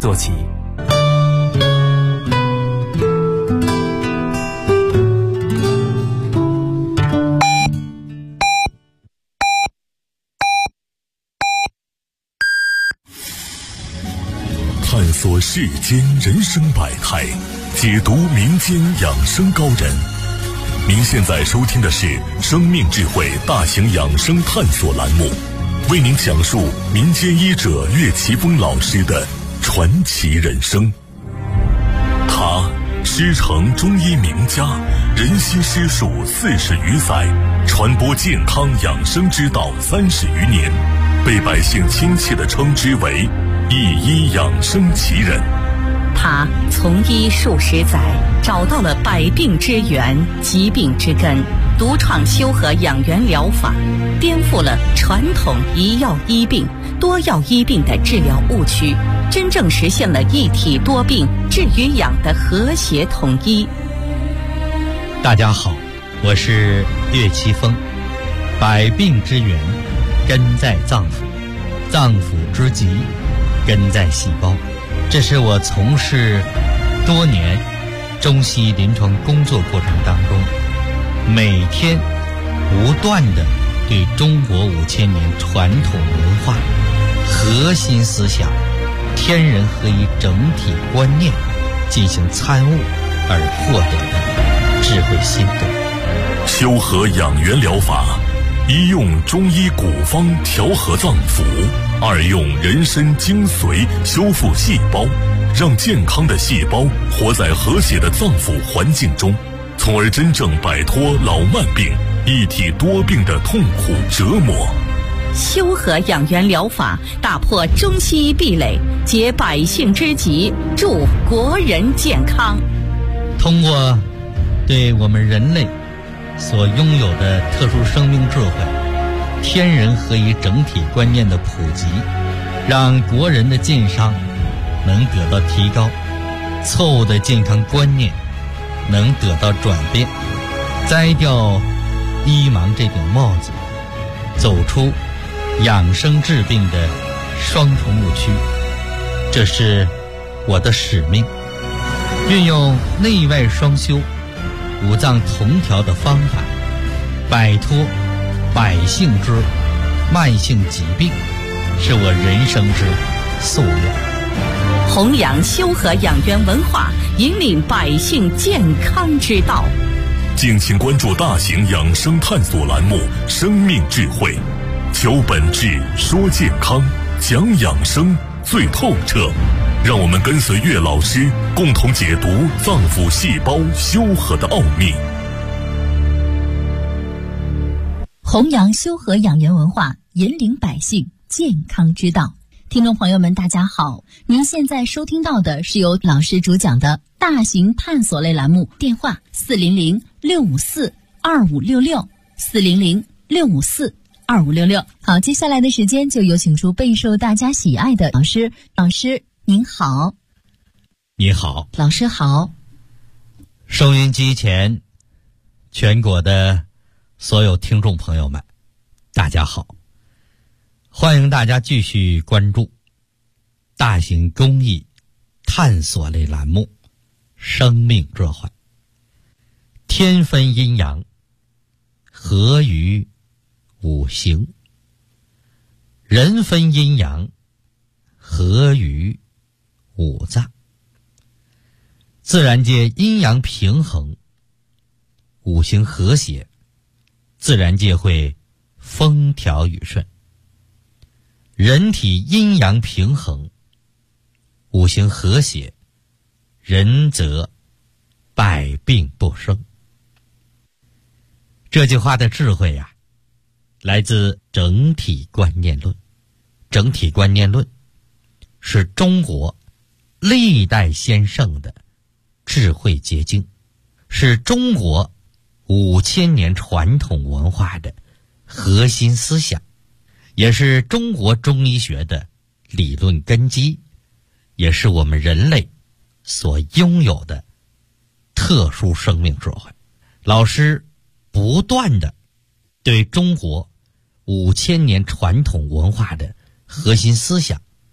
做起。 探索世间人生百态，解读民间养生高人。您现在收听的是生命智慧大型养生探索栏目，为您讲述民间医者岳奇峰老师的传奇人生。他师承中医名家，人心师术40余载，传播健康养生之道30余年，被百姓亲切地称之为一医养生奇人。 他从医数十载，找到了百病之源、疾病之根，独创修和养元疗法，颠覆了传统一药医病、多药医病的治疗误区，真正实现了一体多病、治与养的和谐统一。 大家好，我是岳奇峰。百病之源根在脏腑，脏腑之疾根在细胞。这是我从事多年中西临床工作过程当中，每天不断地对中国5000年传统文化核心思想天人合一整体观念进行参悟而获得的智慧心得。 修和养元疗法，一用中医古方调和脏腑，二用人参精髓修复细胞，让健康的细胞活在和谐的脏腑环境中，从而真正摆脱老慢病、一体多病的痛苦折磨。 修和养元疗法打破中西医壁垒，解百姓之急，助国人健康。 通过对我们人类所拥有的特殊生命智慧、天人合一整体观念的普及，让国人的健康能得到提高，错误的健康观念能得到转变，摘掉医盲这顶帽子，走出养生治病的双重误区。这是我的使命，运用内外双修、五脏同调的方法，摆脱百姓之慢性疾病，是我人生之夙愿。 弘扬修和养元文化，引领百姓健康之道。 敬请关注大型养生探索栏目《生命智慧》，求本质，说健康，讲养生最透彻。让我们跟随岳老师，共同解读脏腑细胞修和的奥秘。 弘扬修和养元文化，引领百姓健康之道。听众朋友们大家好，您现在收听到的是由老师主讲的大型探索类栏目，电话400-654-2566 400-654-2566。好，接下来的时间就有请出备受大家喜爱的老师。老师您好。 你好。 老师好。 收音机前全国的所有听众朋友们大家好，欢迎大家继续关注大型公益探索类栏目《生命智慧》。天分阴阳，合于五行；人分阴阳，合于五脏。自然界阴阳平衡，五行和谐，自然界会风调雨顺。人体阴阳平衡，五行和谐，人则百病不生。这句话的智慧呀，来自整体观念论。整体观念论是中国历代先圣的智慧结晶，是中国5000年传统文化的核心思想，也是中国中医学的理论根基，也是我们人类所拥有的特殊生命智慧。老师不断的对中国5000年传统文化的核心思想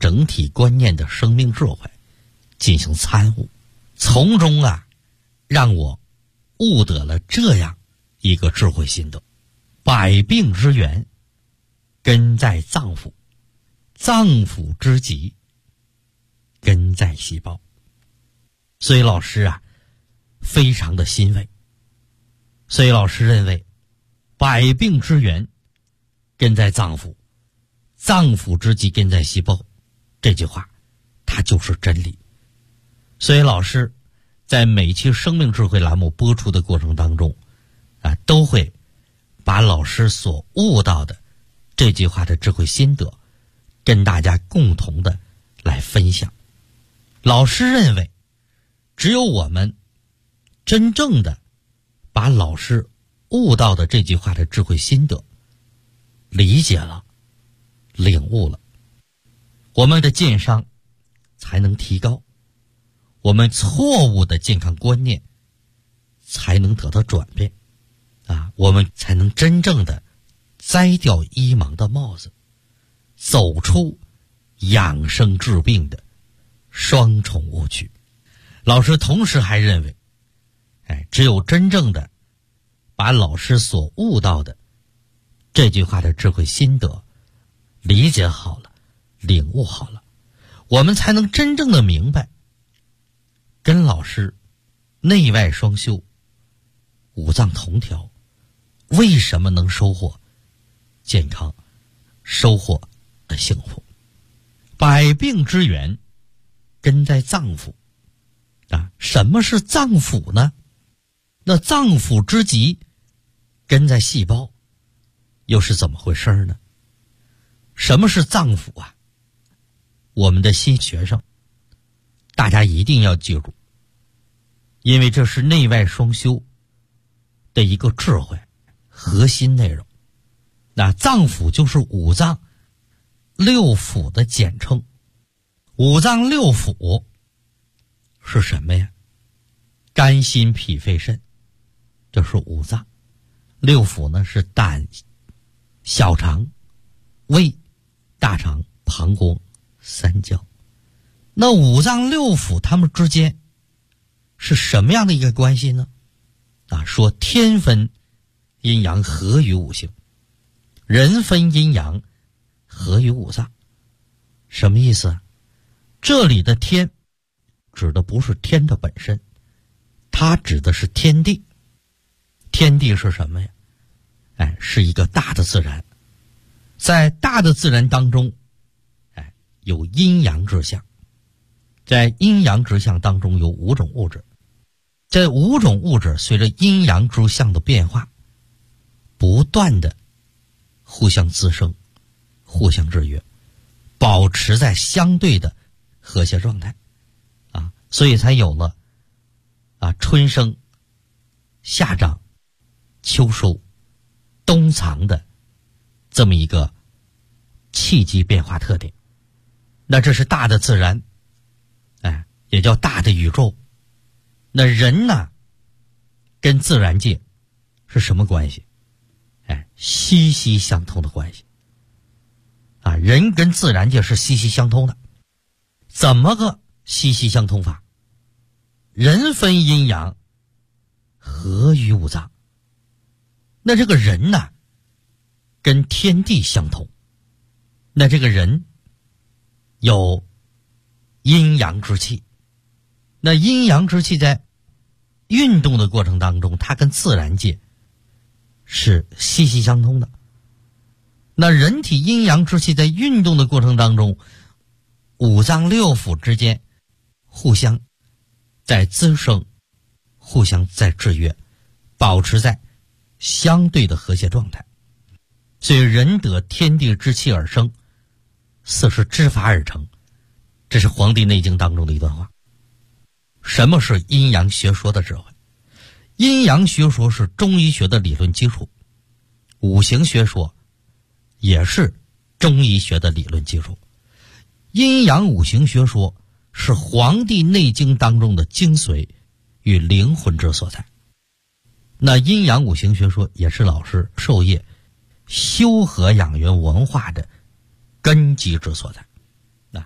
整体观念的生命智慧进行参悟，从中让我悟得了这样一个智慧心得：百病之源根在脏腑，脏腑之疾根在细胞。所以老师非常的欣慰。所以老师认为，百病之源根在脏腑，脏腑之疾根在细胞，这句话它就是真理。所以老师在每期生命智慧栏目播出的过程当中都会把老师所悟到的这句话的智慧心得跟大家共同的来分享。老师认为，只有我们真正的把老师悟到的这句话的智慧心得理解了、领悟了，我们的健商才能提高，我们错误的健康观念才能得到转变我们才能真正的摘掉医盲的帽子，走出养生治病的双重误区。老师同时还认为，只有真正的把老师所悟到的这句话的智慧心得理解好了、领悟好了，我们才能真正的明白，跟老师内外双修、五脏同调，为什么能收获健康、收获幸福。百病之源根在脏腑什么是脏腑呢？那脏腑之疾根在细胞，又是怎么回事呢？什么是脏腑我们的新学生大家一定要记住，因为这是内外双修的一个智慧核心内容。那脏腑就是五脏六腑的简称。五脏六腑是什么呀？肝心脾肺肾，这是五脏。六腑呢是胆、小肠、胃、大肠、膀胱、三焦。那五脏六腑它们之间是什么样的一个关系呢？说天分阴阳合于五行，人分阴阳合于五脏。什么意思？这里的天指的不是天的本身，它指的是天地。天地是什么呀？是一个大的自然。在大的自然当中有阴阳之象，在阴阳之象当中有五种物质。这五种物质随着阴阳之象的变化不断的互相滋生、互相制约，保持在相对的和谐状态所以才有了春生、夏长、秋收、冬藏的这么一个气机变化特点。那这是大的自然也叫大的宇宙。那人呢跟自然界是什么关系？息息相通的关系人跟自然界是息息相通的。怎么个息息相通法？人分阴阳合于五脏。那这个人呢跟天地相通，那这个人有阴阳之气。那阴阳之气在运动的过程当中，它跟自然界是息息相通的。那人体阴阳之气在运动的过程当中，五脏六腑之间互相在滋生，互相在制约，保持在相对的和谐状态。所以人得天地之气而生，四时之法而成，这是《黄帝内经》当中的一段话。什么是阴阳学说的智慧？阴阳学说是中医学的理论基础，五行学说也是中医学的理论基础。阴阳五行学说是《黄帝内经》当中的精髓与灵魂之所在。那阴阳五行学说也是老师授业修和养元文化的根基之所在。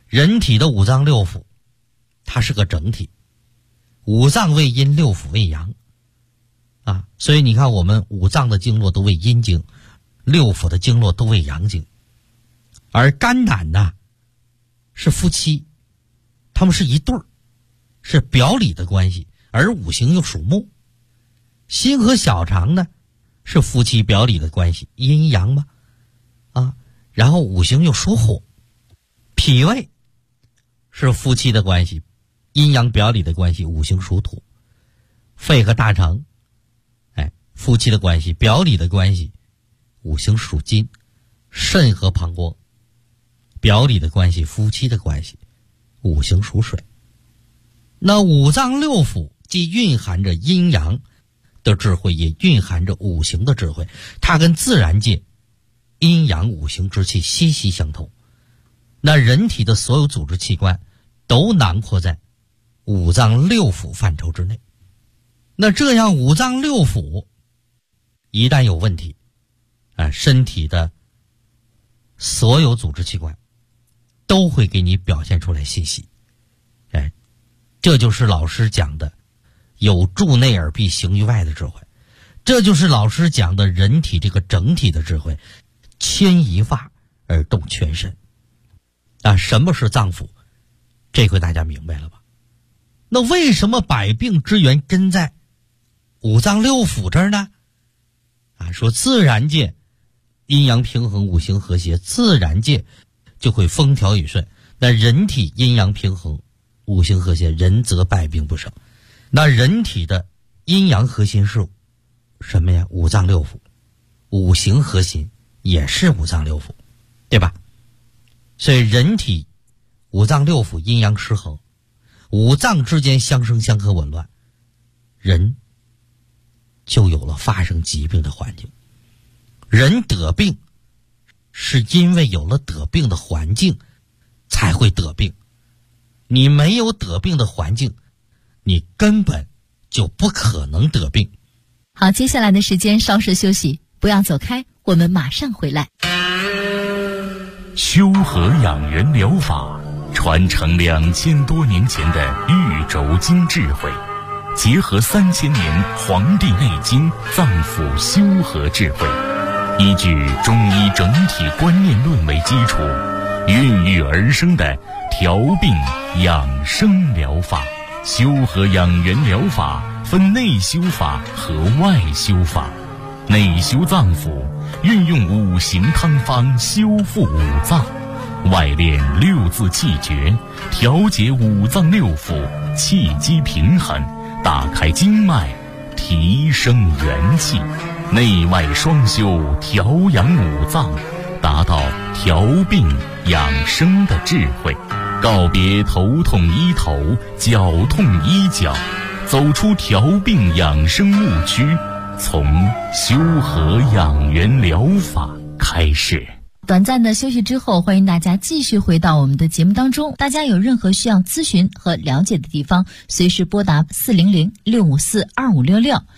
人体的五脏六腑，它是个整体，五脏为阴，六腑为阳啊，所以你看我们五脏的经络都为阴经，六腑的经络都为阳经。而肝胆呢是夫妻，他们是一对儿，是表里的关系，而五行又属木。心和小肠呢是夫妻表里的关系，阴阳嘛啊，然后五行又属火。脾胃是夫妻的关系，阴阳表里的关系，五行属土。肺和大肠夫妻的关系，表里的关系，五行属金。肾和膀胱表里的关系，夫妻的关系，五行属水。那五脏六腑既蕴含着阴阳的智慧，也蕴含着五行的智慧，它跟自然界阴阳五行之气息息相通。那人体的所有组织器官都囊括在五脏六腑范畴之内。那这样五脏六腑一旦有问题身体的所有组织器官都会给你表现出来信息。这就是老师讲的有助内而必行于外的智慧，这就是老师讲的人体这个整体的智慧，牵一发而动全身什么是脏腑？这回大家明白了吧？那为什么百病之源根在五脏六腑这儿呢？说自然界阴阳平衡，五行和谐，自然界就会风调雨顺。那人体阴阳平衡，五行和谐，人则百病不生。那人体的阴阳核心是什么呀？五脏六腑。五行核心也是五脏六腑，对吧？所以人体五脏六腑阴阳失衡，五脏之间相生相克紊乱，人就有了发生疾病的环境。人得病是因为有了得病的环境才会得病，你没有得病的环境，你根本就不可能得病。 好，接下来的时间稍事休息，不要走开，我们马上回来。 修和养元疗法传承2000多年前的玉轴经智慧，结合3000年《黄帝内经》脏腑修和智慧，依据中医整体观念论为基础，孕育而生的调病养生疗法。修和养元疗法分内修法和外修法。内修脏腑，运用五行汤方修复五脏；外练六字气诀，调节五脏六腑，气机平衡，打开经脉，提升元气。内外双修，调养五脏，达到调病养生的智慧。告别头痛医头，脚痛医脚，走出调病养生误区，从修和养元疗法开始。 短暂的休息之后，欢迎大家继续回到我们的节目当中。大家有任何需要咨询和了解的地方，随时拨打400-654-2566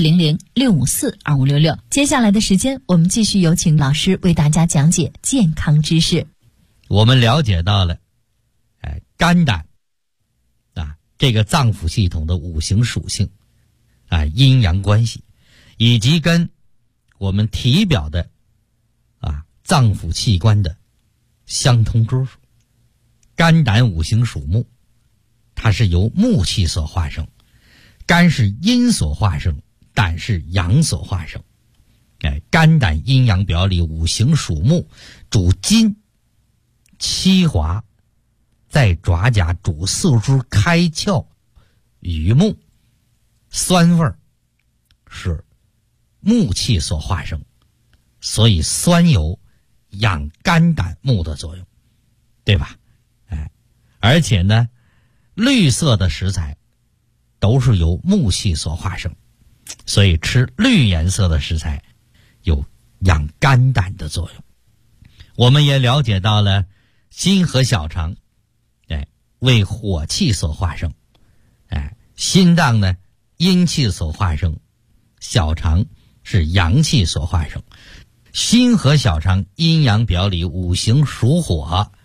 400-654-2566。接下来的时间，我们继续有请老师为大家讲解健康知识。 我们了解到了肝胆这个脏腑系统的五行属性阴阳关系，以及跟我们体表的脏腑器官的相通之处。肝胆五行属木，它是由木气所化生，肝是阴所化生，胆是阳所化生。肝胆阴阳表里，五行属木，主筋七华，在爪甲，主四肢开窍于目。酸味是木气所化生，所以酸有养肝胆木的作用，对吧？而且呢，绿色的食材都是由木气所化生，所以吃绿颜色的食材有养肝胆的作用。我们也了解到了心和小肠为火气所化生，心脏呢阴气所化生，小肠是阳气所化生。心和小肠阴阳表里，五行属火，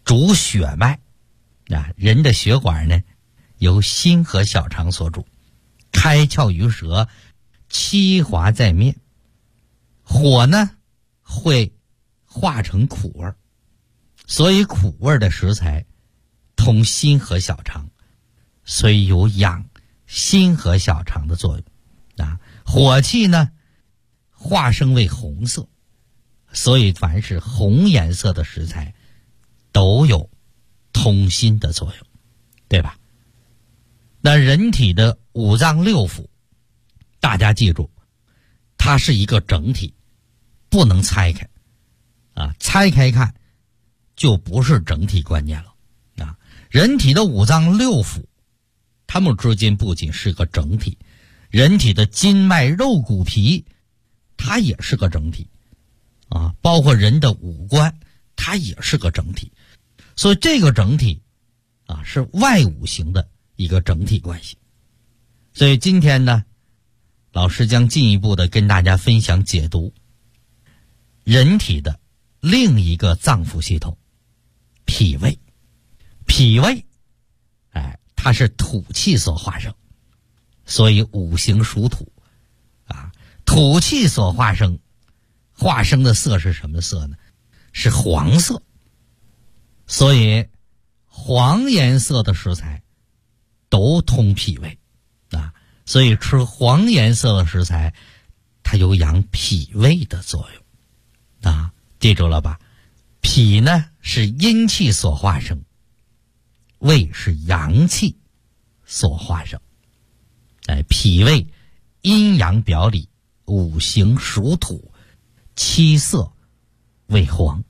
主血脉人的血管呢由心和小肠所主，开窍于舌，七滑在面。火呢会化成苦味，所以苦味的食材通心和小肠，所以有养心和小肠的作用火气呢化生为红色，所以凡是红颜色的食材都有通心的作用，对吧？那人体的五脏六腑，大家记住，它是一个整体，不能拆开拆开看就不是整体观念了人体的五脏六腑，它们之间不仅是个整体，人体的筋脉肉骨皮它也是个整体包括人的五官它也是个整体，所以这个整体是外五行的一个整体关系。所以今天呢，老师将进一步的跟大家分享解读人体的另一个脏腑系统，脾胃。脾胃它是土气所化生，所以五行属土土气所化生的色是什么色呢？是黄色。所以黄颜色的食材都通脾胃所以吃黄颜色的食材它有养脾胃的作用记住了吧？脾呢是阴气所化生，胃是阳气所化生脾胃阴阳表里，五行属土，七色为黄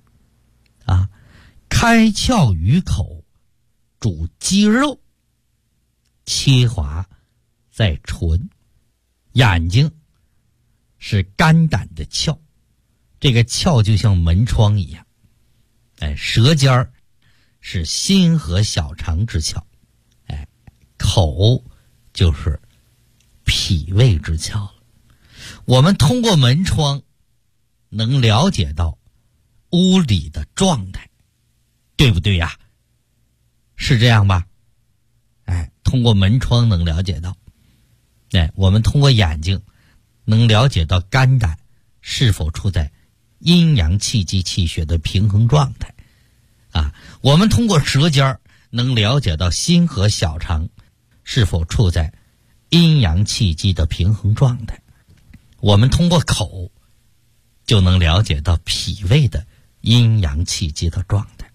开窍于口，主肌肉，七滑在唇。眼睛是肝胆的窍，这个窍就像门窗一样舌尖是心和小肠之窍口就是脾胃之窍了。我们通过门窗能了解到屋里的状态，对不对呀？是这样吧？通过门窗能了解到我们通过眼睛能了解到肝胆是否处在阴阳气机气血的平衡状态我们通过舌尖能了解到心和小肠是否处在阴阳气机的平衡状态，我们通过口就能了解到脾胃的阴阳气机的状态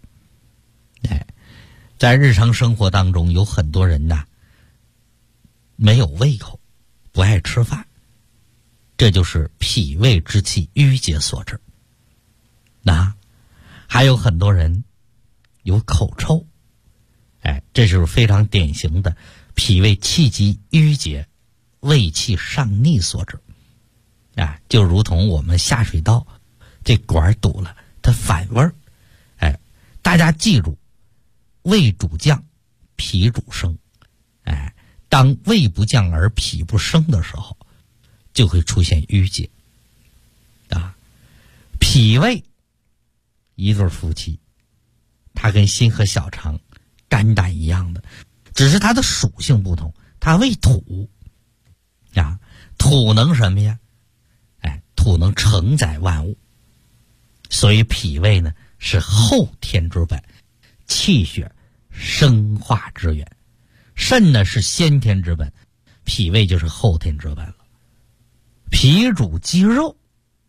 在日常生活当中有很多人没有胃口，不爱吃饭，这就是脾胃之气郁结所致还有很多人有口臭这就是非常典型的脾胃气机郁结，胃气上逆所致就如同我们下水道这管堵了，它反味儿大家记住，胃主降，脾主升当胃不降而脾不升的时候，就会出现郁结脾胃一对夫妻，它跟心和小肠肝胆一样的，只是它的属性不同，它为土土能什么呀土能承载万物，所以脾胃呢是后天之本，气血生化之源。肾呢是先天之本，脾胃就是后天之本了。脾主肌肉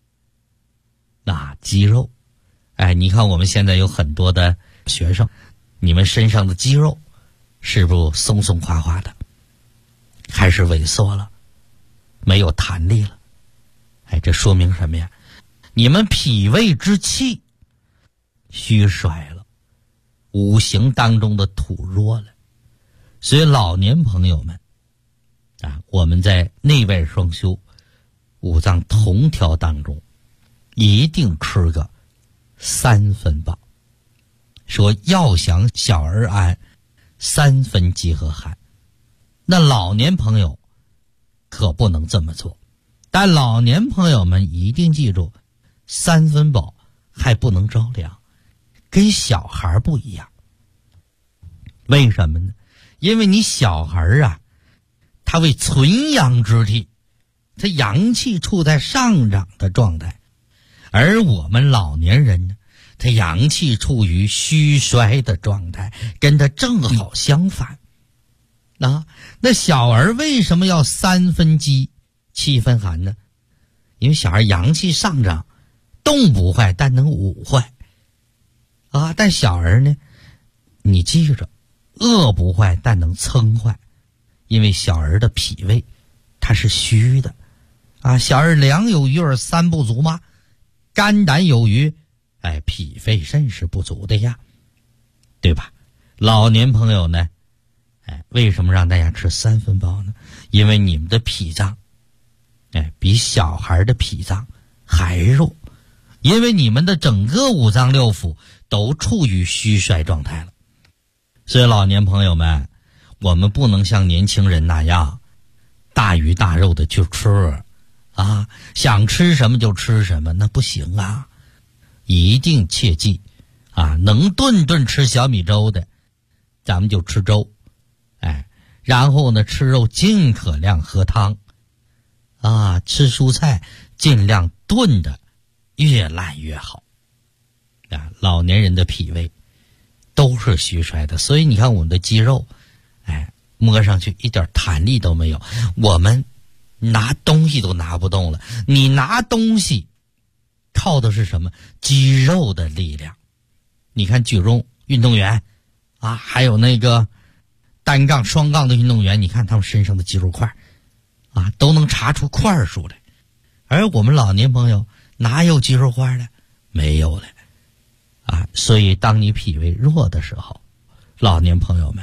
肌肉你看我们现在有很多的学生，你们身上的肌肉是不是松松垮垮的，还是萎缩了，没有弹力了这说明什么呀？你们脾胃之气虚衰了，五行当中的土弱了。所以老年朋友们我们在内外双修五脏同调当中一定吃个3分饱，说要想小儿安，3分饥和寒。那老年朋友可不能这么做，但老年朋友们一定记住，3分饱还不能着凉， 跟小孩不一样。为什么呢？因为你小孩啊，他为存阳之体，他阳气处在上涨的状态，而我们老年人呢，他阳气处于虚衰的状态，跟他正好相反。那小儿为什么要3分饥7分寒呢？因为小孩阳气上涨，动不坏，但能武坏但小儿呢，你记着，饿不坏，但能噌坏，因为小儿的脾胃它是虚的小儿粮有余而3不足吗？肝胆有余，脾肺肾是不足的呀，对吧？老年朋友呢，为什么让大家吃3分饱呢？因为你们的脾脏比小孩的脾脏还弱，因为你们的整个5脏6腑都处于虚衰状态了。所以老年朋友们，我们不能像年轻人那样大鱼大肉的去吃想吃什么就吃什么，那不行一定切记能顿吃小米粥的，咱们就吃粥，然后呢，吃肉尽可量喝汤吃蔬菜尽量炖的越烂越好老年人的脾胃都是虚衰的，所以你看我们的肌肉摸上去一点弹力都没有，我们拿东西都拿不动了。你拿东西靠的是什么？肌肉的力量。你看举重运动员还有那个单杠双杠的运动员，你看他们身上的肌肉块都能查出块数来，而我们老年朋友哪有肌肉块的？没有了所以当你脾胃弱的时候，老年朋友们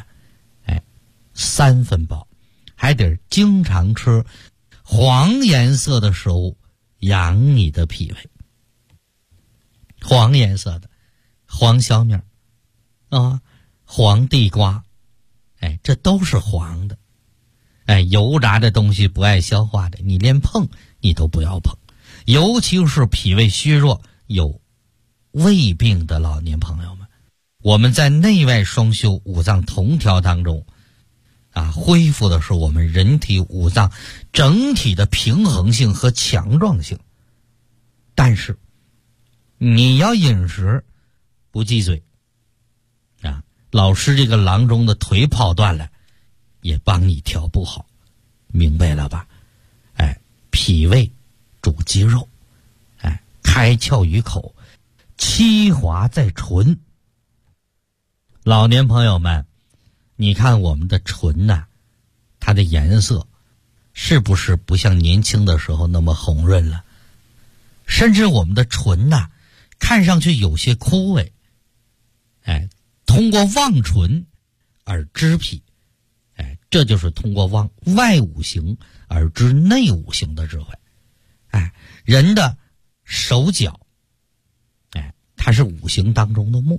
3分饱，还得经常吃黄颜色的食物养你的脾胃。黄颜色的黄小米黄地瓜这都是黄的油炸的东西不爱消化的，你连碰你都不要碰，尤其是脾胃虚弱有胃病的老年朋友们，我们在内外双修5脏同调当中恢复的是我们人体5脏整体的平衡性和强壮性。但是你要饮食不忌嘴老师这个郎中的腿跑断了也帮你调不好，明白了吧？脾胃主肌肉开窍于口，气滑在唇。老年朋友们，你看我们的唇它的颜色是不是不像年轻的时候那么红润了？甚至我们的唇看上去有些枯萎。通过望唇而知脾，这就是通过望外五行而知内五行的智慧。人的手脚它是5行当中的木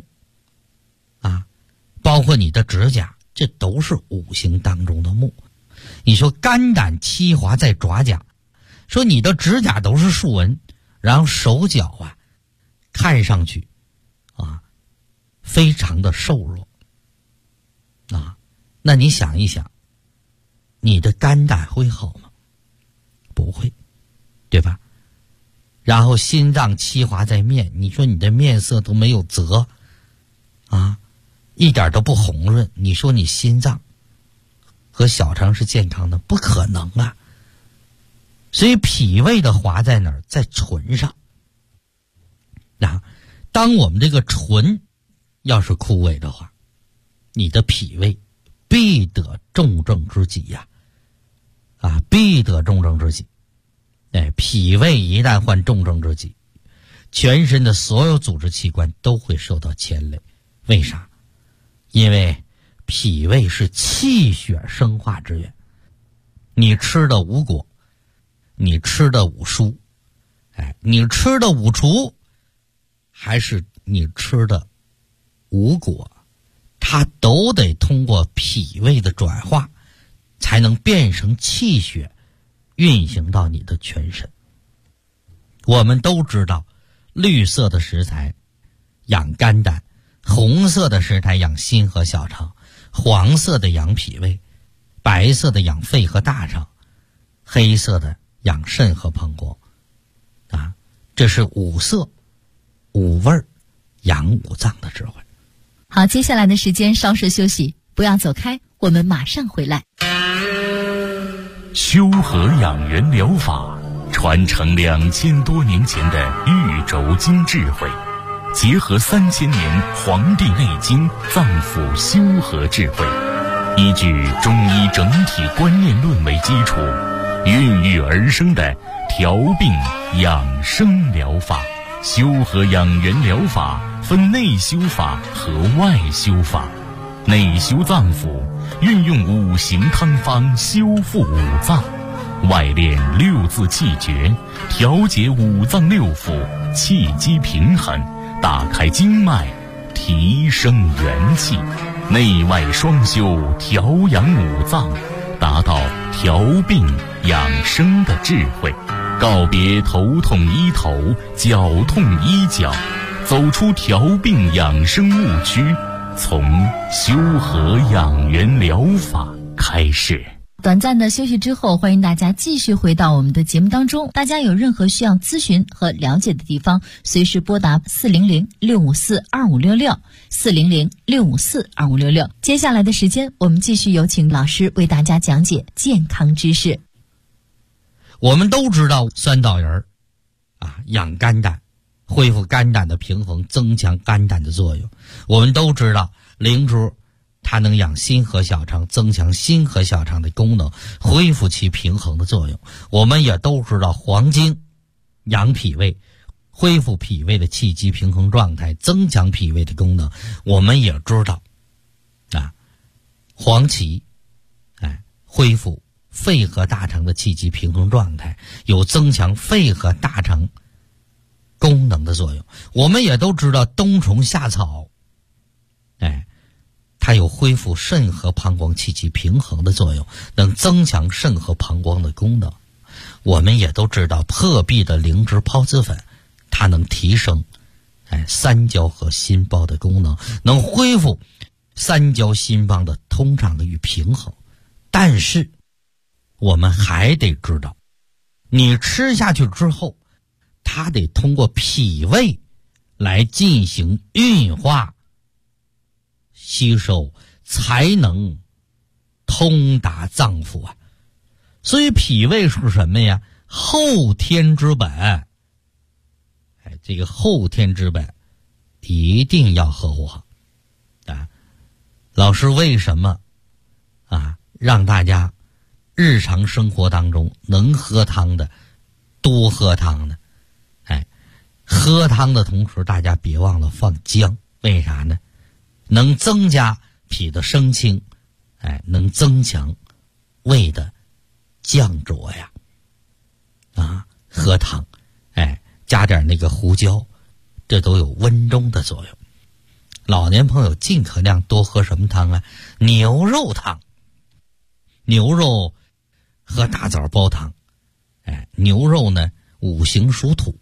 包括你的指甲，这都是5行当中的木。你说肝胆气华在爪甲，说你的指甲都是竖纹，然后手脚看上去非常的瘦弱那你想一想，你的肝胆会好吗？不会，对吧？然后心脏气华在面，你说你的面色都没有泽一点都不红润，你说你心脏和小肠是健康的？不可能所以脾胃的华在哪儿？在唇上当我们这个唇要是枯萎的话，你的脾胃必得重症之疾必得重症之疾。脾胃一旦患重症之疾，全身的所有组织器官都会受到牵累。为啥？因为脾胃是气血生化之源。你吃的五果，你吃的五蔬，你吃的五畜，还是你吃的五果，它都得通过脾胃的转化，才能变成气血，运行到你的全身。我们都知道，绿色的食材养肝胆， 红色的是它养心和小肠，黄色的养脾胃，白色的养肺和大肠，黑色的养肾和膀胱。这是五色五味养五脏的智慧。 好，接下来的时间稍事休息，不要走开，我们马上回来。 修和养元疗法传承2000多年前的玉轴经智慧，结合3000年《黄帝内经》脏腑修和智慧，依据中医整体观念论为基础，孕育而生的调病养生疗法。修和养元疗法分内修法和外修法。内修脏腑，运用五行汤方修复五脏；外练六字气诀，调节五脏六腑，气机平衡，打开经脉，提升元气。内外双修，调养五脏，达到调病养生的智慧。告别头痛医头，脚痛医脚，走出调病养生误区，从修和养元疗法开始。 短暂的休息之后，欢迎大家继续回到我们的节目当中。大家有任何需要咨询和了解的地方，随时拨打400-654-2566 400-654-2566。接下来的时间，我们继续有请老师为大家讲解健康知识。 我们都知道酸枣仁养肝胆，恢复肝胆的平衡，增强肝胆的作用。我们都知道灵珠它能养心和小肠，增强心和小肠的功能，恢复其平衡的作用。我们也都知道黄精养脾胃，恢复脾胃的气机平衡状态，增强脾胃的功能。我们也知道黄芪恢复肺和大肠的气机平衡状态，有增强肺和大肠功能的作用。我们也都知道冬虫夏草它有恢复肾和膀胱气机平衡的作用，能增强肾和膀胱的功能。我们也都知道破壁的灵芝孢子粉，它能提升三焦和心包的功能，能恢复三焦心房的通畅与平衡。但是我们还得知道，你吃下去之后，它得通过脾胃来进行运化吸收，才能通达脏腑所以脾胃是什么呀？后天之本。这个后天之本一定要呵护好老师为什么让大家日常生活当中能喝汤的多喝汤呢？喝汤的同时大家别忘了放姜。为啥呢？能增加脾的升清，能增强胃的降浊呀。喝汤加点那个胡椒，这都有温中的作用。老年朋友尽可量多喝什么汤牛肉汤。牛肉喝大枣煲汤。牛肉呢五行属土。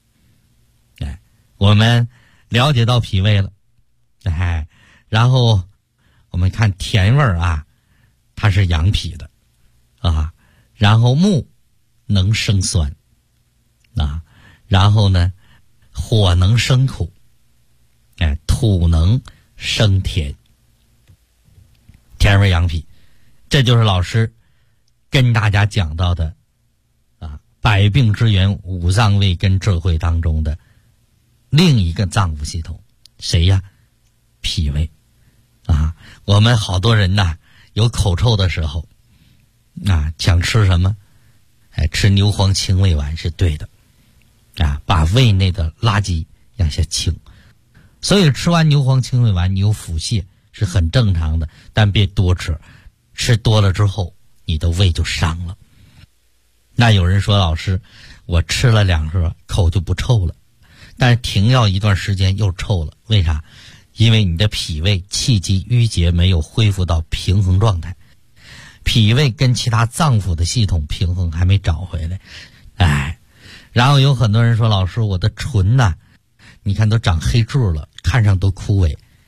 我们了解到脾胃了。然后我们看甜味它是养脾的然后木能生酸然后呢火能生苦，土能生甜，甜味养脾。这就是老师跟大家讲到的百病之源五脏胃根智慧当中的另一个脏腑系统。谁呀？脾胃我们好多人有口臭的时候想吃什么吃牛黄清胃丸是对的把胃内的垃圾让下清。所以吃完牛黄清胃丸你有腹泻是很正常的，但别多吃，吃多了之后你的胃就伤了。那有人说，老师我吃了2盒口就不臭了，但是停药一段时间又臭了。为啥？因为你的脾胃气机郁结没有恢复到平衡状态，脾胃跟其他脏腑的系统平衡还没找回来。然后有很多人说，老师我的唇你看都长黑痣了，看上都枯萎。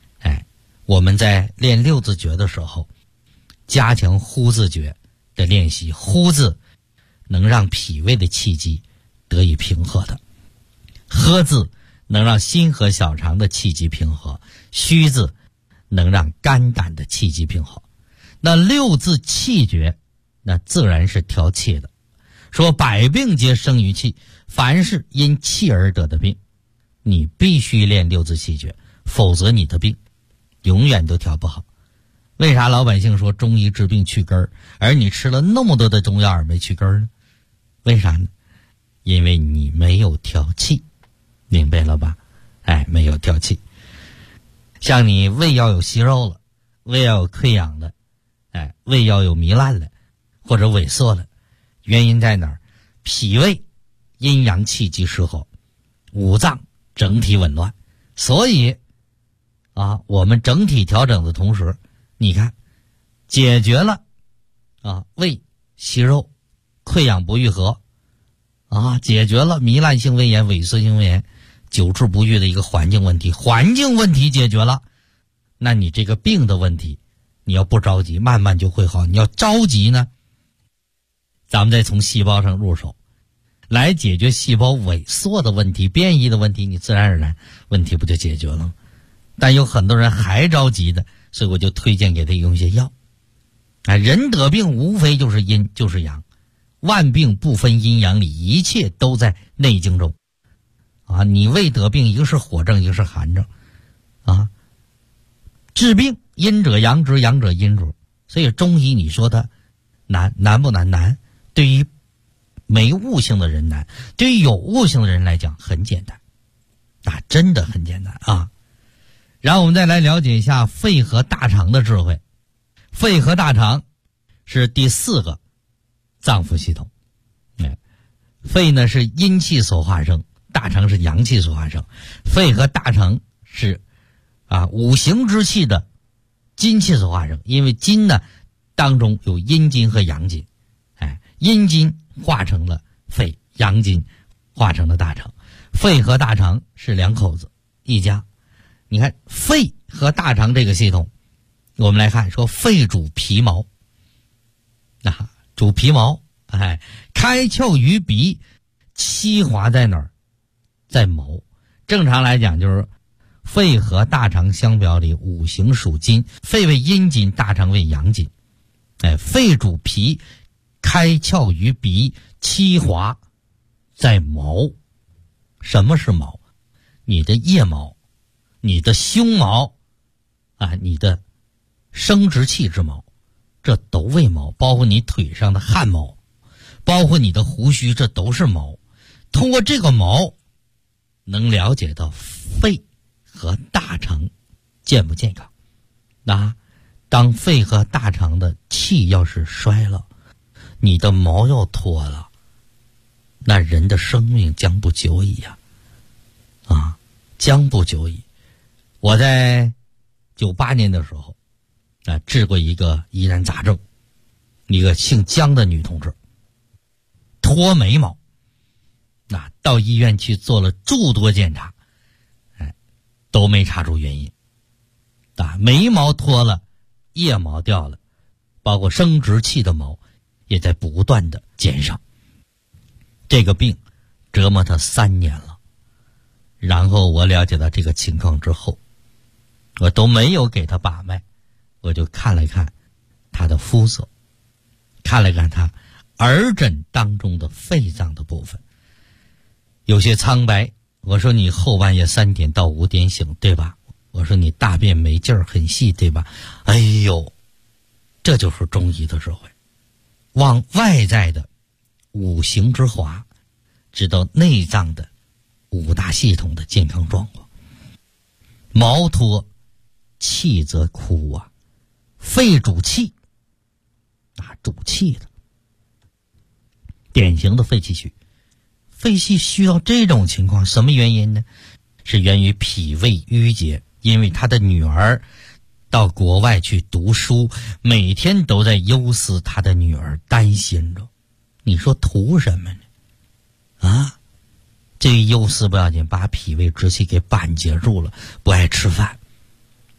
我们在练六字诀的时候，加强呼字诀的练习。呼字能让脾胃的气机得以平和的，喝字能让心和小肠的气机平和，虚字能让肝胆的气机平和。那六字气诀那自然是调气的，说百病皆生于气，凡是因气而得的病，你必须练六字气诀，否则你的病永远都调不好。为啥老百姓说中医治病去根儿，而你吃了那么多的中药而没去根儿呢？为啥呢？因为你没有调气，明白了吧？没有调气。像你胃要有息肉了，胃要有溃疡了，胃要有糜烂了，或者萎缩了，原因在哪儿？脾胃阴阳气机失和，五脏整体紊乱。所以我们整体调整的同时，你看解决了胃息肉溃疡不愈合解决了糜烂性胃炎萎缩性胃炎久治不愈的一个环境问题，环境问题解决了，那你这个病的问题你要不着急慢慢就会好。你要着急呢，咱们再从细胞上入手来解决细胞萎缩的问题变异的问题，你自然而然问题不就解决了吗？但有很多人还着急的，所以我就推荐给他用一些药。人得病无非就是阴就是阳，万病不分阴阳里，一切都在内经中你胃得病，一个是火症，一个是寒症治病阴者阳之，阳者阴之。所以中医你说它难不难？难。对于没悟性的人难，对于有悟性的人来讲很简单真的很简单然后我们再来了解一下肺和大肠的智慧。肺和大肠是第四个脏腑系统。肺呢是阴气所化生，大肠是阳气所化生。肺和大肠是五行之气的金气所化生，因为金呢当中有阴金和阳金，阴金化成了肺，阳金化成了大肠。肺和大肠是两口子一家。你看肺和大肠这个系统，我们来看说肺主皮毛主皮毛开窍于鼻，气滑在哪儿？在毛。正常来讲就是肺和大肠相表里，五行属金，肺为阴金，大肠为阳金。肺主皮，开窍于鼻，气滑在毛。什么是毛？你的腋毛，你的胸毛你的生殖器之毛，这都为毛。包括你腿上的汗毛，包括你的胡须，这都是毛。通过这个毛能了解到肺和大肠健不健康。当肺和大肠的气要是衰了，你的毛要脱了，那人的生命将不久矣将不久矣。我在98年的时候治过一个疑难杂症，一个姓姜的女同志脱眉毛，到医院去做了诸多检查都没查出原因眉毛脱了，腋毛掉了，包括生殖器的毛也在不断的减少。这个病折磨他3年了。然后我了解到这个情况之后，我都没有给他把脉，我就看了看他的肤色，看了看他耳枕当中的肺脏的部分，有些苍白。我说你后半夜3点到5点醒，对吧？我说你大便没劲儿，很细，对吧？哎呦，这就是中医的智慧，往外在的五行之华，知道内脏的5大系统的健康状况。毛脱，气则枯肺主气主气的，典型的肺气虚。肺气虚到这种情况，什么原因呢？是源于脾胃郁结。因为他的女儿到国外去读书，每天都在忧思他的女儿，担心着。你说图什么呢？这个忧思不要紧，把脾胃之气给板结住了，不爱吃饭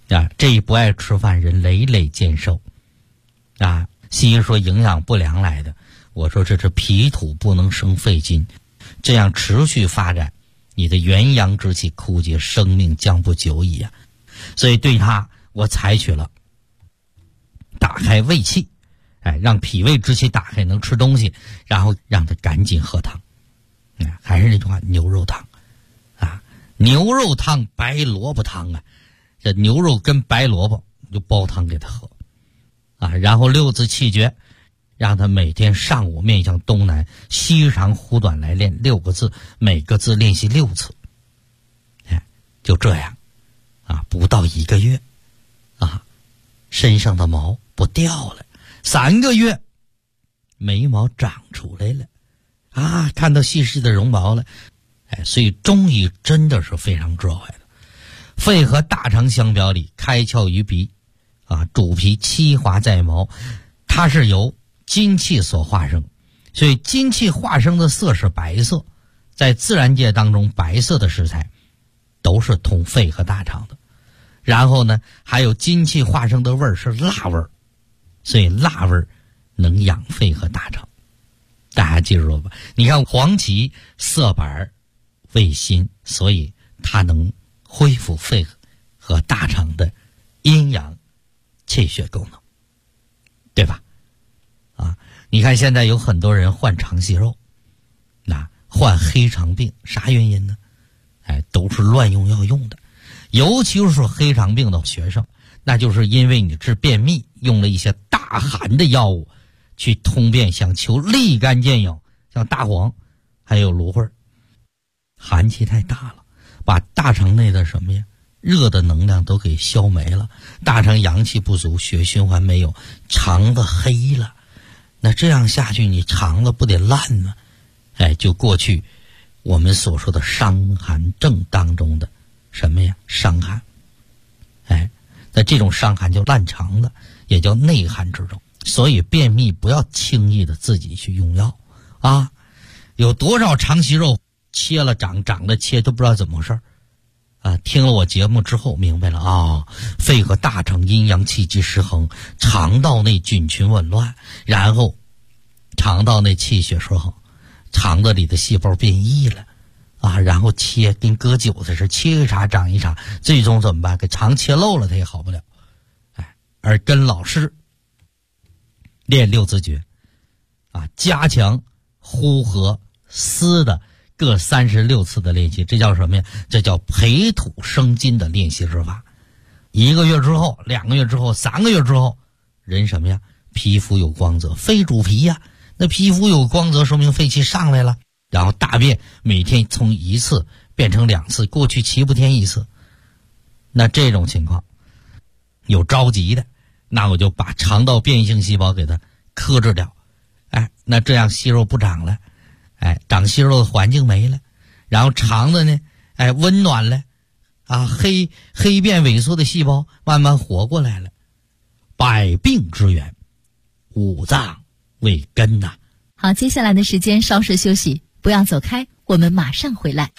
啊，这一不爱吃饭人累累见瘦啊。西医说营养不良来的，我说这是脾土不能生肺金，这样持续发展，你的元阳之气枯竭，生命将不久矣啊。所以对他我采取了打开胃气，让脾胃之气打开，能吃东西，然后让他赶紧喝汤。还是那句话，牛肉汤啊，牛肉汤、白萝卜汤啊，这牛肉跟白萝卜就煲汤给他喝啊，然后6字气诀，让他每天上午面向东南，西长呼短来练6个字，每个字练习6次。就这样啊，不到1个月啊，身上的毛不掉了，3个月眉毛长出来了啊，看到细细的绒毛了。所以中医真的是非常智慧的。肺和大肠相表里，开窍于鼻啊，主皮七华在毛，它是由金气所化生，所以金气化生的色是白色，在自然界当中，白色的食材都是通肺和大肠的。然后呢，还有金气化生的味儿是辣味儿，所以辣味儿能养肺和大肠。大家记住了吧？你看黄芪色白味辛，所以它能恢复肺和大肠的阴阳气血功能，对吧？啊，你看现在有很多人患肠息肉，患黑肠病，啥原因呢？都是乱用药用的。尤其是黑肠病的学生，那就是因为你治便秘用了一些大寒的药物去通便，想求立竿见影，像大黄还有芦荟，寒气太大了，把大肠内的什么呀热的能量都给消没了，大肠阳气不足，血循环没有，肠子黑了。那这样下去你肠子不得烂吗？就过去我们所说的伤寒症当中的什么呀伤寒。那这种伤寒叫烂肠子，也叫内寒之症。所以便秘不要轻易的自己去用药啊！有多少肠息肉切了长，长了切都不知道怎么回事啊！听了我节目之后明白了啊，肺和大肠阴阳气机失衡，肠道内菌群紊乱，然后肠道内气血失衡，肠子里的细胞变异了啊，然后切跟割韭菜似的，切一茬长一茬，最终怎么办？给肠切漏了，它也好不了。而跟老师练6字诀啊，加强呼和思的各36次的练习，这叫什么呀？这叫培土生金的练习之法。1个月之后，2个月之后，3个月之后，人什么呀？皮肤有光泽，肺主皮呀，那皮肤有光泽说明肺气上来了。然后大便每天从1次变成2次，过去7、8天1次。那这种情况有着急的，那我就把肠道变异性细胞给它克制掉，那这样息肉不长了，长息肉的环境没了，然后肠子呢，温暖了，啊，黑变萎缩的细胞慢慢活过来了。百病之源，五脏为根呐。 好，接下来的时间稍事休息，不要走开，我们马上回来。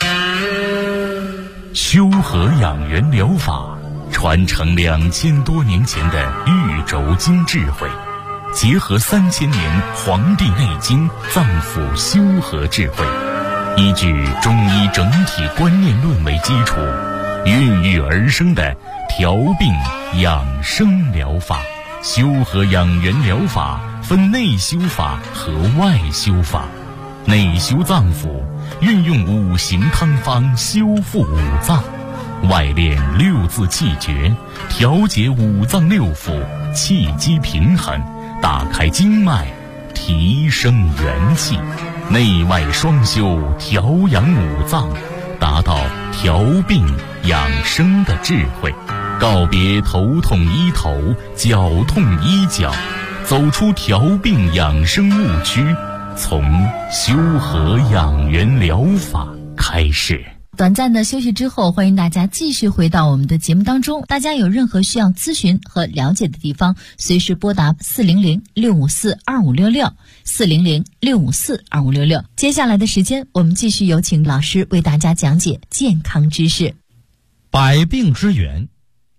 修和养元疗法传承2000多年前的玉轴经智慧，结合3000年《黄帝内经》脏腑修和智慧，依据中医整体观念论为基础，孕育而生的调病养生疗法。修和养元疗法分内修法和外修法。内修脏腑，运用5行汤方修复五脏；外练6字气诀，调节五脏六腑，气机平衡，打开经脉，提升元气。内外双修，调养五脏，达到调病养生的智慧。告别头痛医头，脚痛医脚，走出调病养生误区，从修和养元疗法开始。 短暂的休息之后，欢迎大家继续回到我们的节目当中。大家有任何需要咨询和了解的地方，随时拨打400-654-2566 400-654-2566。接下来的时间，我们继续有请老师为大家讲解健康知识。 百病之源，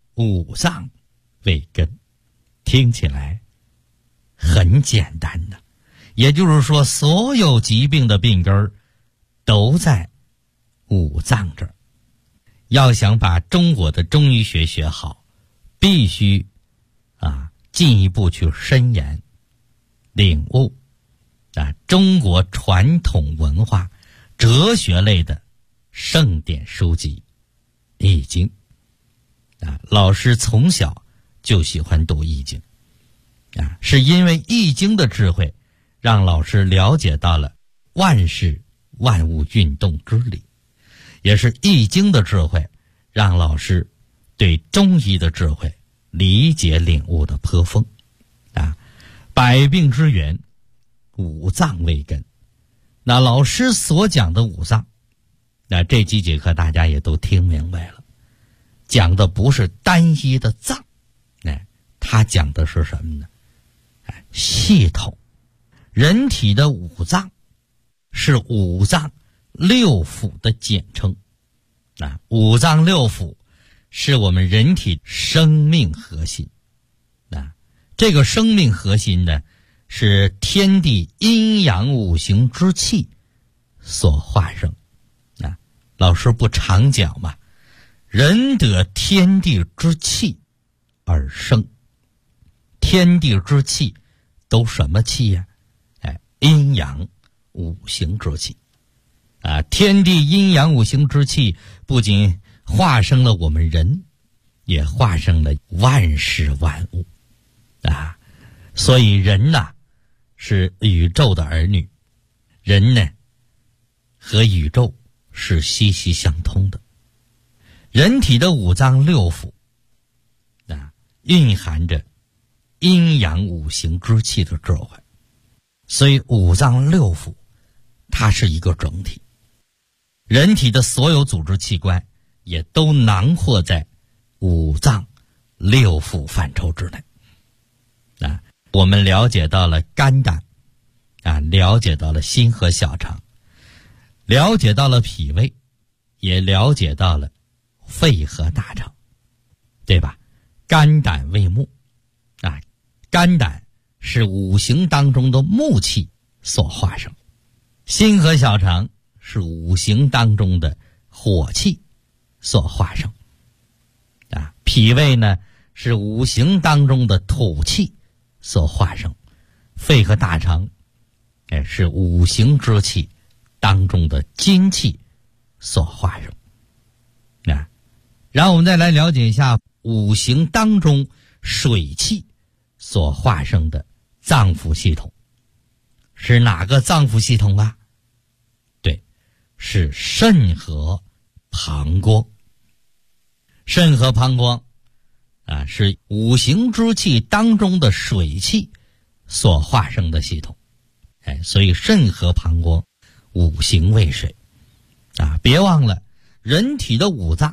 五脏为根，听起来很简单的，也就是说，所有疾病的病根儿都在五脏这儿。要想把中国的中医学学好，必须进一步去深研领悟中国传统文化哲学类的圣典书籍《易经》老师从小就喜欢读《易经》是因为《易经》的智慧让老师了解到了万事万物运动之理，也是《易经》的智慧让老师对中医的智慧理解领悟的颇丰百病之源，五脏为根。那老师所讲的五脏，那这几节课大家也都听明白了，讲的不是单一的脏，他讲的是什么呢？系统。人体的五脏是五脏六腑的简称五脏六腑是我们人体生命核心这个生命核心呢，是天地阴阳五行之气所化生老师不常讲嘛，人得天地之气而生。天地之气都什么气呀？阴阳五行之气天地阴阳五行之气不仅化生了我们人，也化生了万事万物所以人是宇宙的儿女，人呢和宇宙是息息相通的。人体的五脏六腑蕴含着阴阳五行之气的智慧，所以五脏六腑它是一个整体。人体的所有组织器官也都囊括在五脏六腑范畴之内我们了解到了肝胆了解到了心和小肠，了解到了脾胃，也了解到了肺和大肠，对吧？肝胆为木肝胆是五行当中的木气所化生，心和小肠是五行当中的火气所化生脾胃呢是五行当中的土气所化生，肺和大肠是五行之气当中的金气所化生然后我们再来了解一下五行当中水气所化生的脏腑系统是哪个脏腑系统啊？对，是肾和膀胱。肾和膀胱是五行之气当中的水气所化生的系统所以肾和膀胱五行为水别忘了人体的五脏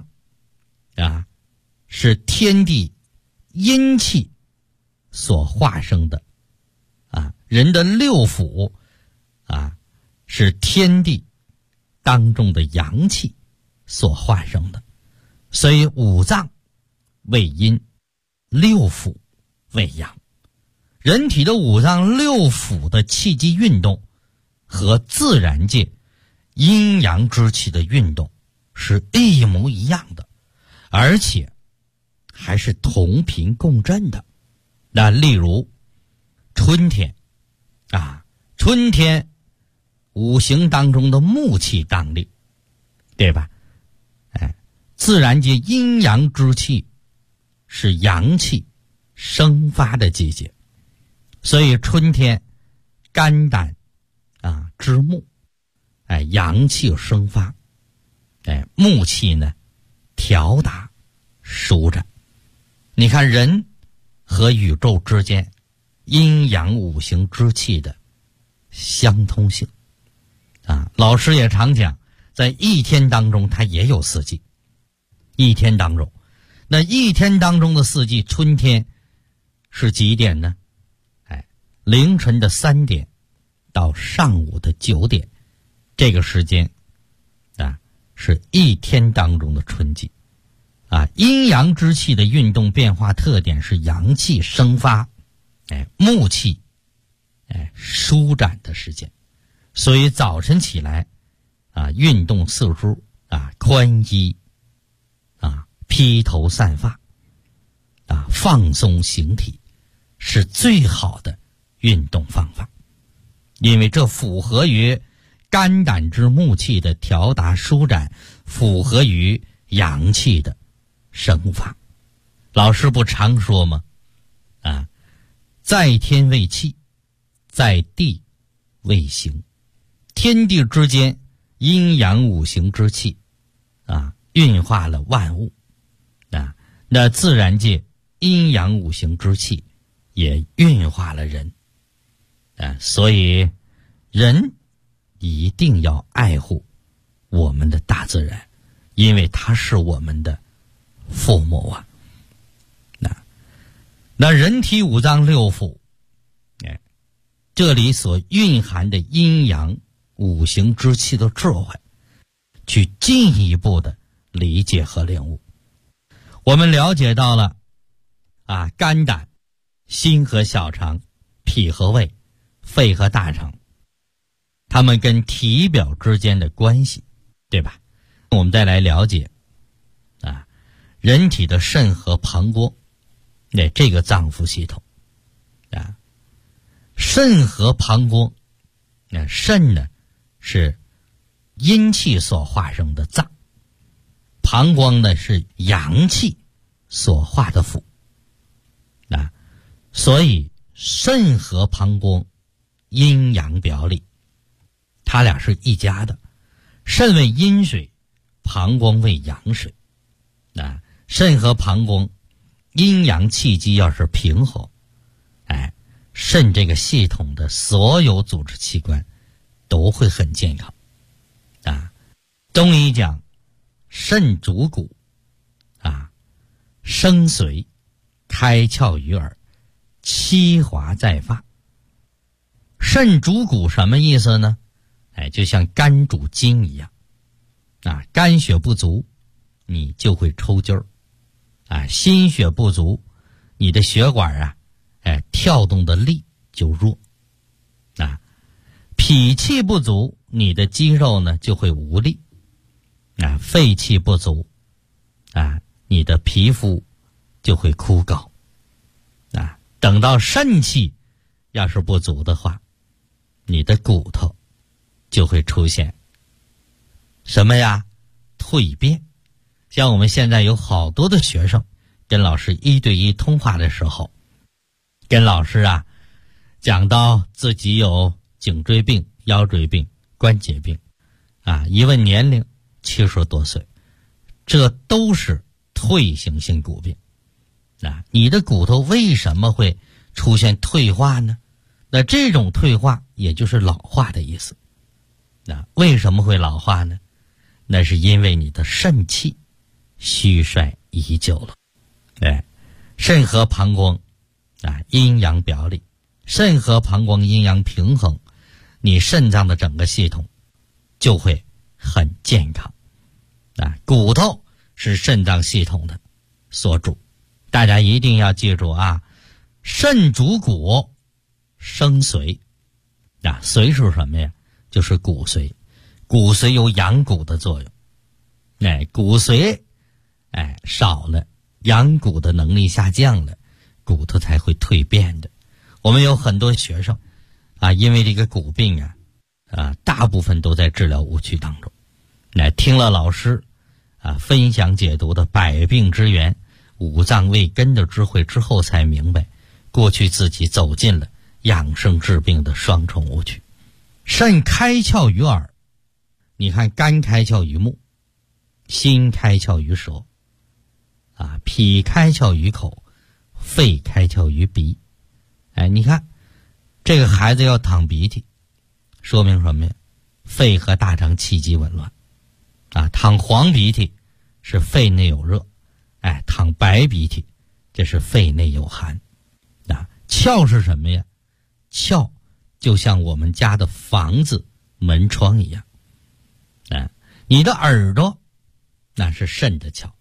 是天地阴气所化生的人的六腑是天地当中的阳气所化生的，所以五脏为阴，六腑为阳。人体的五脏六腑的气机运动和自然界阴阳之气的运动是一模一样的，而且还是同频共振的。那例如春天春天五行当中的木气当令，对吧？自然界阴阳之气是阳气生发的季节，所以春天肝胆之木阳气生发木气呢调达舒展。你看人和宇宙之间阴阳五行之气的相通性老师也常讲，在一天当中它也有四季。一天当中，那一天当中的四季，春天是几点呢？凌晨的3点到上午的9点，这个时间是一天当中的春季。 阴阳之气的运动变化特点是阳气生发，木气舒展的时间。所以早晨起来运动四肢宽衣披头散发放松形体是最好的运动方法，因为这符合于肝胆之木气的调达舒展，符合于阳气的生发。老师不常说吗？在天为气，在地为形。天地之间阴阳五行之气运化了万物那自然界阴阳五行之气也运化了人所以人一定要爱护我们的大自然，因为它是我们的父母那人体五脏六腑这里所蕴含的阴阳五行之气的智慧，去进一步的理解和领悟。我们了解到了肝胆、心和小肠、脾和胃、肺和大肠，它们跟体表之间的关系，对吧？我们再来了解人体的肾和膀胱这个脏腑系统肾和膀胱肾呢是阴气所化生的脏，膀胱呢是阳气所化的腑所以肾和膀胱阴阳表里，它俩是一家的。肾为阴水，膀胱为阳水肾和膀胱阴阳气机要是平衡肾这个系统的所有组织器官都会很健康中医讲肾主骨生髓，开窍于耳，七华在发。肾主骨什么意思呢？就像肝主筋一样肝血不足你就会抽筋儿心血不足你的血管跳动的力就弱脾气不足你的肌肉呢就会无力肺气不足你的皮肤就会枯槁等到肾气要是不足的话，你的骨头就会出现什么呀？蜕变。像我们现在有好多的学生跟老师一对一通话的时候，跟老师讲到自己有颈椎病、腰椎病、关节病一问年龄70多岁，这都是退行性骨病你的骨头为什么会出现退化呢？那这种退化也就是老化的意思为什么会老化呢？那是因为你的肾气虚衰已久了肾和膀胱阴阳表里，肾和膀胱阴阳平衡，你肾脏的整个系统就会很健康骨头是肾脏系统的所主，大家一定要记住肾主骨生髓髓是什么呀？就是骨髓。骨髓有养骨的作用骨髓少了，养骨的能力下降了，骨头才会蜕变的。我们有很多学生因为这个骨病大部分都在治疗误区当中听了老师分享解读的百病之源、五脏为根的智慧之后，才明白过去自己走进了养生治病的双重误区。肾开窍于耳，你看肝开窍于目，心开窍于舌脾开窍于口，肺开窍于鼻你看这个孩子要淌鼻涕，说明什么呀？肺和大肠气机紊乱淌黄鼻涕是肺内有热淌白鼻涕这是肺内有寒窍是什么呀？窍就像我们家的房子门窗一样你的耳朵那是肾的窍，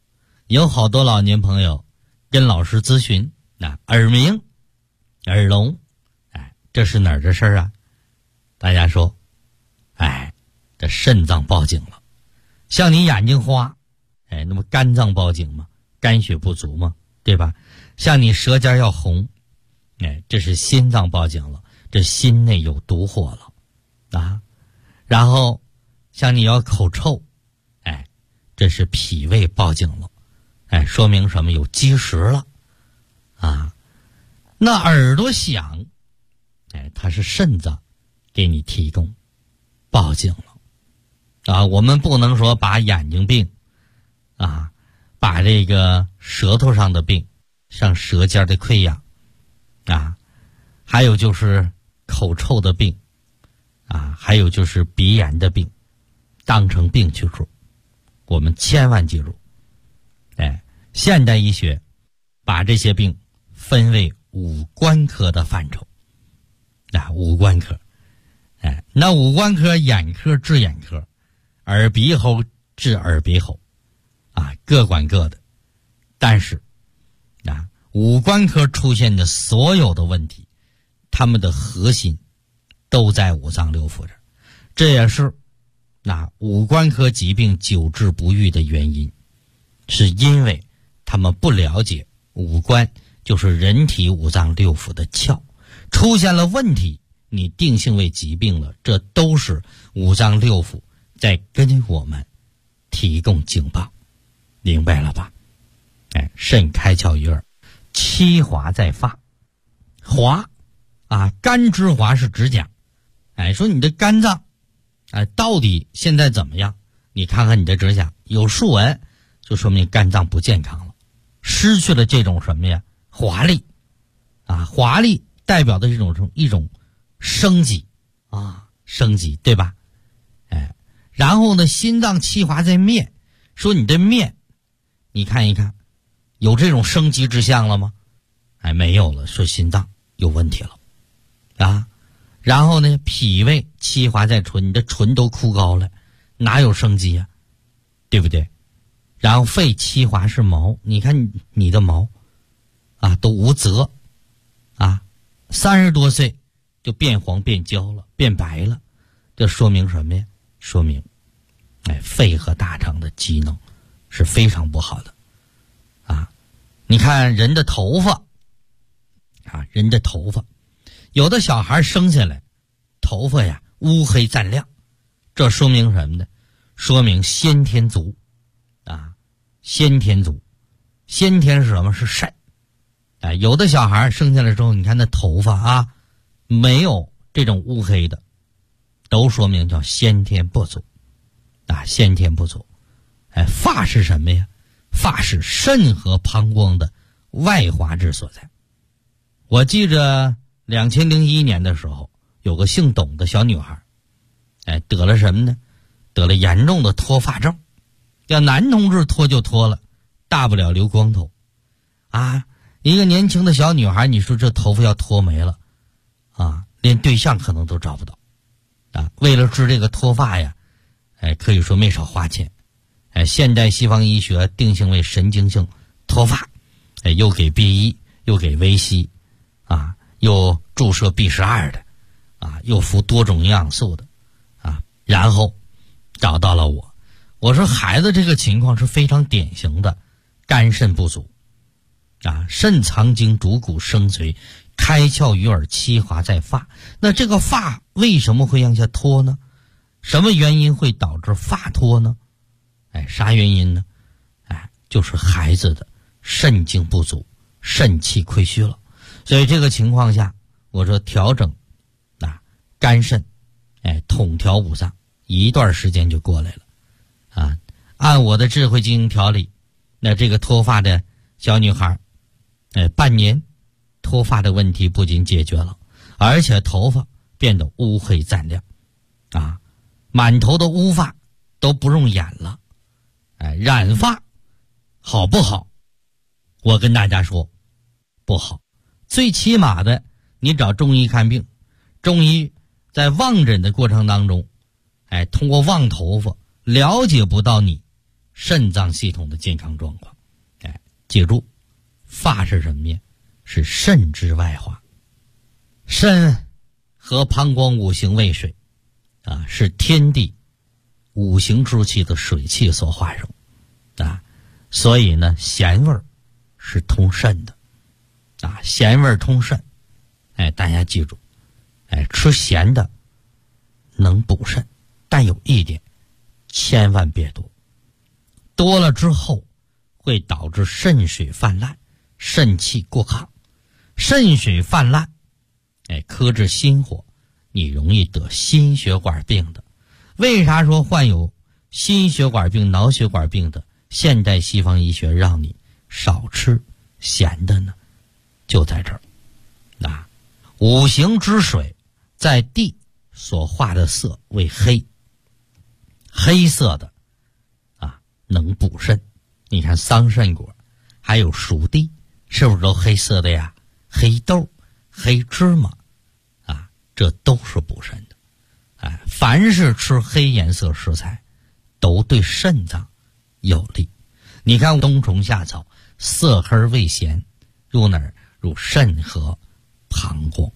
有好多老年朋友跟老师咨询，耳鸣、耳聋，这是哪儿的事儿啊？大家说，这肾脏报警了。像你眼睛花，那么肝脏报警嘛，肝血不足嘛，对吧？像你舌尖要红，这是心脏报警了，这心内有毒火了啊。然后像你要口臭，这是脾胃报警了，说明什么？有积食了啊。那耳朵响，它是肾脏给你提供报警了啊。我们不能说把眼睛病啊，把这个舌头上的病，像舌尖的溃疡啊，还有就是口臭的病啊，还有就是鼻炎的病，当成病去说。我们千万记住，现代医学把这些病分为五官科的范畴五官科，那五官科，眼科治眼科，耳鼻喉治耳鼻喉各管各的。但是五官科出现的所有的问题，他们的核心都在五脏六腑这儿，这也是五官科疾病久治不愈的原因，是因为他们不了解五官就是人体五脏六腑的窍，出现了问题，你定性为疾病了，这都是五脏六腑在跟我们提供警报，明白了吧？肾开窍于耳，七华在发。华肝之华是指讲，说你的肝脏到底现在怎么样？你看看你的指甲有竖纹，就说明肝脏不健康了，失去了这种什么呀？华丽华丽代表的一种生机生机，对吧？然后呢，心脏气华在面，说你的面，你看一看，有这种生机之象了吗？没有了，说心脏有问题了然后呢，脾胃气华在唇，你的唇都枯槁了，哪有生机啊？对不对？然后肺气华是毛，你看你的毛都无泽30多岁就变黄变焦了，变白了，这说明什么呀？说明肺和大肠的机能是非常不好的你看人的头发人的头发，有的小孩生下来头发呀乌黑湛亮，这说明什么呢？说明先天足先天足，先天是什么？是肾有的小孩生下来之后，你看那头发没有这种乌黑的，都说明叫先天不足先天不足。发是什么呀？发是肾和膀胱的外华之所在。我记着2001年的时候，有个姓董的小女孩得了什么呢？得了严重的脱发症。要男同志脱就脱了，大不了留光头一个年轻的小女孩，你说这头发要脱没了连对象可能都找不到为了治这个脱发呀可以说没少花钱现代西方医学定性为神经性脱发又给 B1 又给维 C又注射 B12 的又服多种营养素的然后找到了我说孩子这个情况是非常典型的肝肾不足肾藏精主骨生髓，开窍于耳，七华在发。那这个发为什么会向下脱呢？什么原因会导致发脱呢？啥原因呢？就是孩子的肾精不足，肾气亏虚了。所以这个情况下，我说调整肝肾统调五脏，一段时间就过来了按我的智慧经营调理，那这个脱发的小女孩半年脱发的问题不仅解决了，而且头发变得乌黑湛亮满头的乌发都不用染了染发好不好？我跟大家说不好。最起码的你找中医看病，中医在望诊的过程当中通过望头发了解不到你肾脏系统的健康状况记住，发是什么呀？是肾之外化。肾和膀胱五行为水是天地五行之气的水气所化生所以呢，咸味是通肾的咸味通肾。大家记住，吃咸的能补肾，但有一点，千万别多，多了之后会导致肾水泛滥，肾气过亢。肾水泛滥克制心火，你容易得心血管病的。为啥说患有心血管病、脑血管病的现代西方医学让你少吃咸的呢？就在这儿五行之水在地所化的色为黑，黑色的能补肾。你看桑葚果还有熟地是不是都黑色的呀？黑豆、黑芝麻这都是补肾的。凡是吃黑颜色食材都对肾脏有利。你看冬虫夏草色黑味咸，入哪儿？入肾和膀胱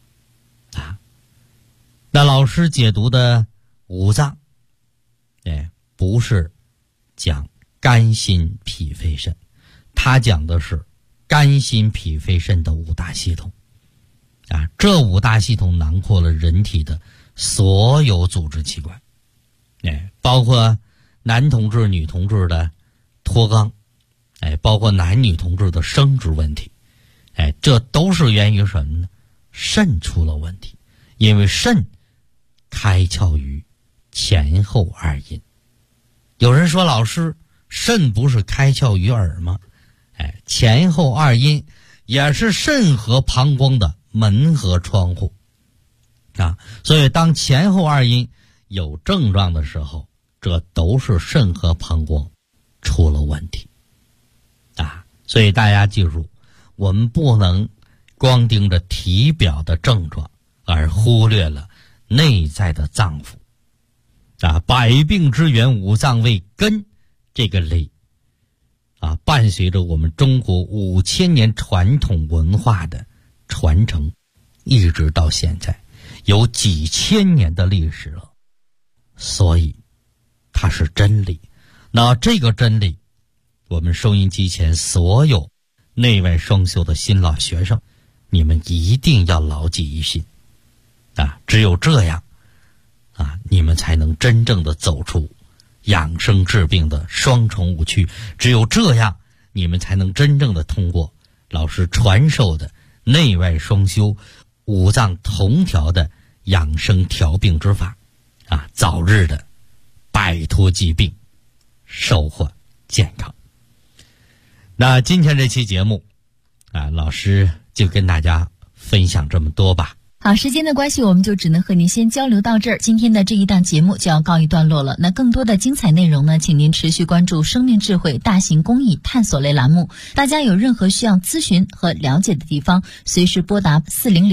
那老师解读的五脏不是讲肝心脾肺肾，他讲的是肝心脾肺肾的五大系统这五大系统囊括了人体的所有组织器官包括男同志女同志的脱肛包括男女同志的生殖问题这都是源于什么呢？肾出了问题。因为肾开窍于前后二阴。有人说，老师，肾不是开窍于耳吗？前后二阴也是肾和膀胱的门和窗户所以当前后二阴有症状的时候，这都是肾和膀胱出了问题所以大家记住，我们不能光盯着体表的症状而忽略了内在的脏腑百病之源五脏为根这个理伴随着我们中国5000年传统文化的传承，一直到现在有几千年的历史了，所以它是真理。那这个真理，我们收音机前所有内外双修的新老学生，你们一定要牢记于心只有这样你们才能真正的走出养生治病的双重误区。只有这样，你们才能真正的通过老师传授的内外双修、五脏同调的养生调病之法早日的摆脱疾病，收获健康。那今天这期节目老师就跟大家分享这么多吧。 好，时间的关系，我们就只能和您先交流到这儿。今天的这一档节目就要告一段落了。那更多的精彩内容呢，请您持续关注生命智慧大型公益探索类栏目。大家有任何需要咨询和了解的地方，随时拨打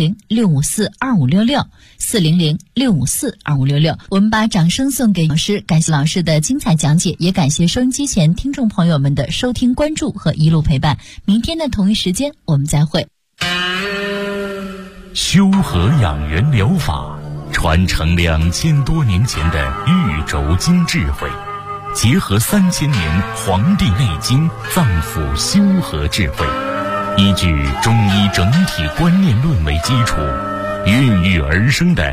400-654-2566 400-654-2566。我们把掌声送给老师，感谢老师的精彩讲解，也感谢收音机前听众朋友们的收听关注和一路陪伴。明天的同一时间我们再会。 修和养元疗法传承2000多年前的玉轴经智慧，结合3000年《黄帝内经》脏腑修和智慧，依据中医整体观念论为基础，孕育而生的